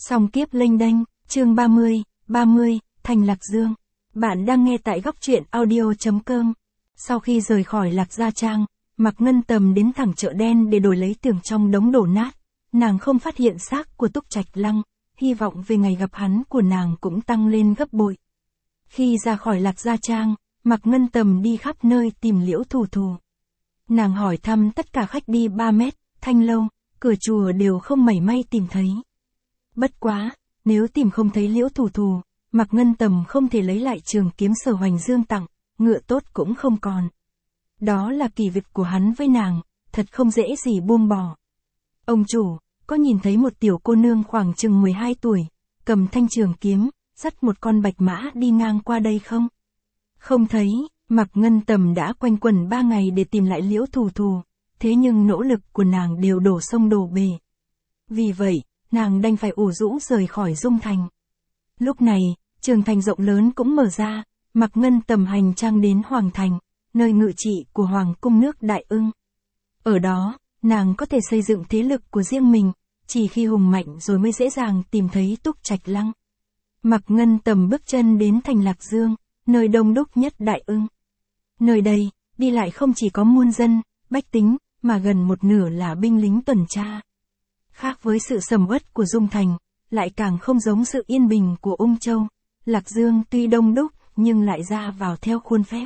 Song kiếp lênh đênh, chương 30, Thành Lạc Dương. Bạn đang nghe tại góc truyện audio.com. Sau khi rời khỏi Lạc Gia Trang, Mạc Ngân Tầm đến thẳng chợ đen để đổi lấy tưởng trong đống đổ nát. Nàng không phát hiện xác của Túc Trạch Lăng, hy vọng về ngày gặp hắn của nàng cũng tăng lên gấp bội. Khi ra khỏi Lạc Gia Trang, Mạc Ngân Tầm đi khắp nơi tìm Liễu Thủ Thủ. Nàng hỏi thăm tất cả khách đi 3 mét, thanh lâu, cửa chùa đều không mảy may tìm thấy. Bất quá, nếu tìm không thấy Liễu Thủ Thủ, Mạc Ngân Tầm không thể lấy lại trường kiếm Sở Hoành Dương tặng, ngựa tốt cũng không còn. Đó là kỷ vật của hắn với nàng, thật không dễ gì buông bỏ. Ông chủ, có nhìn thấy một tiểu cô nương khoảng chừng 12 tuổi, cầm thanh trường kiếm, dắt một con bạch mã đi ngang qua đây không? Không thấy, Mạc Ngân Tầm đã quanh quẩn 3 ngày để tìm lại Liễu Thủ Thủ, thế nhưng nỗ lực của nàng đều đổ sông đổ bể. Vì vậy, nàng đành phải ủ rũ rời khỏi Dung Thành. Lúc này, trường thành rộng lớn cũng mở ra, Mạc Ngân Tầm hành trang đến Hoàng Thành, nơi ngự trị của Hoàng cung nước Đại Ưng. Ở đó, nàng có thể xây dựng thế lực của riêng mình, chỉ khi hùng mạnh rồi mới dễ dàng tìm thấy Túc Trạch Lăng. Mạc Ngân Tầm bước chân đến thành Lạc Dương, nơi đông đúc nhất Đại Ưng. Nơi đây, đi lại không chỉ có muôn dân, bách tính, mà gần một nửa là binh lính tuần tra. Khác với sự sầm uất của Dung Thành, lại càng không giống sự yên bình của Ung Châu, Lạc Dương tuy đông đúc, nhưng lại ra vào theo khuôn phép.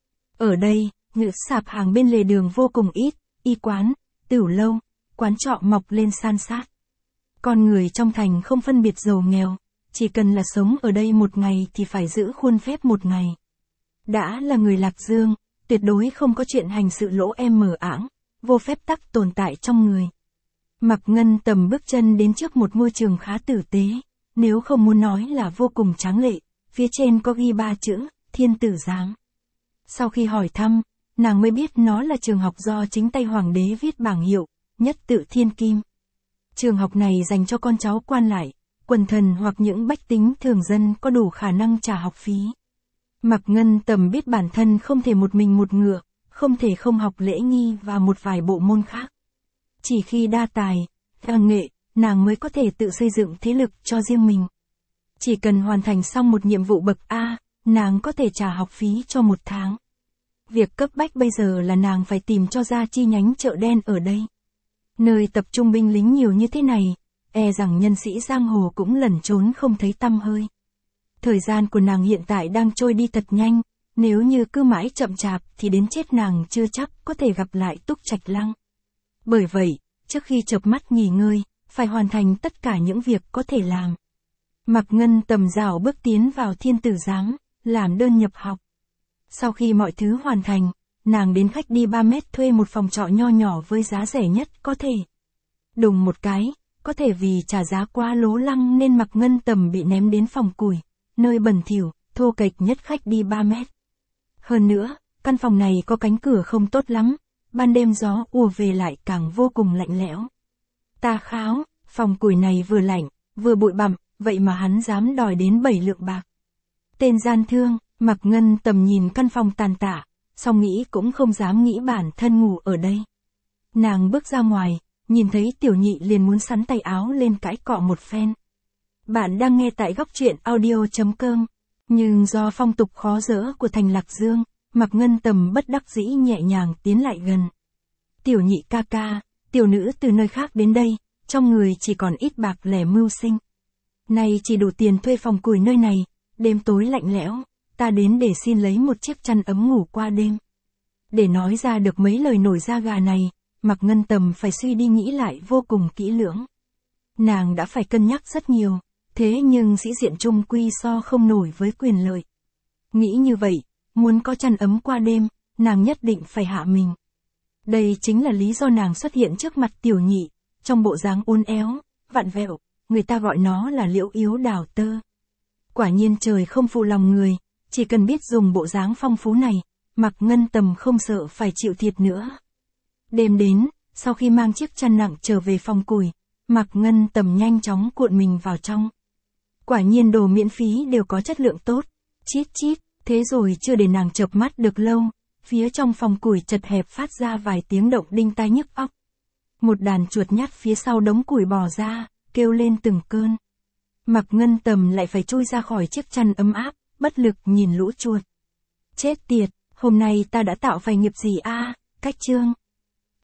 Ở đây, ngự sạp hàng bên lề đường vô cùng ít, y quán, tửu lâu, quán trọ mọc lên san sát. Con người trong thành không phân biệt giàu nghèo, chỉ cần là sống ở đây một ngày thì phải giữ khuôn phép một ngày. Đã là người Lạc Dương, tuyệt đối không có chuyện hành sự lỗ em mờ ảng, vô phép tắc tồn tại trong người. Mạc Ngân Tầm bước chân đến trước một ngôi trường khá tử tế, nếu không muốn nói là vô cùng tráng lệ, phía trên có ghi 3 chữ, Thiên Tử Giám. Sau khi hỏi thăm, nàng mới biết nó là trường học do chính tay hoàng đế viết bảng hiệu, nhất tự thiên kim. Trường học này dành cho con cháu quan lại, quần thần hoặc những bách tính thường dân có đủ khả năng trả học phí. Mạc Ngân Tầm biết bản thân không thể một mình một ngựa, không thể không học lễ nghi và một vài bộ môn khác. Chỉ khi đa tài, đa nghệ, nàng mới có thể tự xây dựng thế lực cho riêng mình. Chỉ cần hoàn thành xong một nhiệm vụ bậc A, nàng có thể trả học phí cho 1 tháng. Việc cấp bách bây giờ là nàng phải tìm cho ra chi nhánh chợ đen ở đây. Nơi tập trung binh lính nhiều như thế này, e rằng nhân sĩ giang hồ cũng lẩn trốn không thấy tăm hơi. Thời gian của nàng hiện tại đang trôi đi thật nhanh, nếu như cứ mãi chậm chạp thì đến chết nàng chưa chắc có thể gặp lại Túc Trạch Lăng. Bởi vậy, trước khi chợp mắt nghỉ ngơi, phải hoàn thành tất cả những việc có thể làm. Mạc Ngân Tầm rảo bước tiến vào Thiên Tử Giám, làm đơn nhập học. Sau khi mọi thứ hoàn thành, nàng đến khách đi 3 mét thuê một phòng trọ nho nhỏ với giá rẻ nhất có thể. Đùng một cái, có thể vì trả giá quá lố lăng nên Mạc Ngân Tầm bị ném đến phòng củi, nơi bẩn thỉu, thô kệch nhất khách đi 3 mét. Hơn nữa, căn phòng này có cánh cửa không tốt lắm, ban đêm gió ùa về lại càng vô cùng lạnh lẽo. Ta kháo, phòng củi này vừa lạnh, vừa bụi bặm, vậy mà hắn dám đòi đến 7 lượng bạc. Tên gian thương, Mạc Ngân Tầm nhìn căn phòng tàn tạ, song nghĩ cũng không dám nghĩ bản thân ngủ ở đây. Nàng bước ra ngoài, nhìn thấy Tiểu Nhị liền muốn sắn tay áo lên cãi cọ một phen. Bạn đang nghe tại góc truyện audio.com, nhưng do phong tục khó dỡ của thành Lạc Dương, Mạc Ngân Tầm bất đắc dĩ nhẹ nhàng tiến lại gần. Tiểu Nhị ca ca, tiểu nữ từ nơi khác đến đây, trong người chỉ còn ít bạc lẻ mưu sinh. Nay chỉ đủ tiền thuê phòng củi nơi này, đêm tối lạnh lẽo, ta đến để xin lấy một chiếc chăn ấm ngủ qua đêm. Để nói ra được mấy lời nổi da gà này, Mạc Ngân Tầm phải suy đi nghĩ lại vô cùng kỹ lưỡng. Nàng đã phải cân nhắc rất nhiều, thế nhưng sĩ diện chung quy so không nổi với quyền lợi. Nghĩ như vậy, muốn có chăn ấm qua đêm, nàng nhất định phải hạ mình. Đây chính là lý do nàng xuất hiện trước mặt Tiểu Nhị, trong bộ dáng uốn éo, vặn vẹo, người ta gọi nó là liễu yếu đào tơ. Quả nhiên trời không phụ lòng người, chỉ cần biết dùng bộ dáng phong phú này, Mạc Ngân Tầm không sợ phải chịu thiệt nữa. Đêm đến, sau khi mang chiếc chăn nặng trở về phòng củi, Mạc Ngân Tầm nhanh chóng cuộn mình vào trong. Quả nhiên đồ miễn phí đều có chất lượng tốt, chít chít, thế rồi chưa để nàng chợp mắt được lâu, phía trong phòng củi chật hẹp phát ra vài tiếng động đinh tai nhức óc. Một đàn chuột nhắt phía sau đống củi bò ra, kêu lên từng cơn. Mạc Ngân Tầm lại phải chui ra khỏi chiếc chăn ấm áp, bất lực nhìn lũ chuột. Chết tiệt, hôm nay ta đã tạo phải nghiệp gì a? Cách chương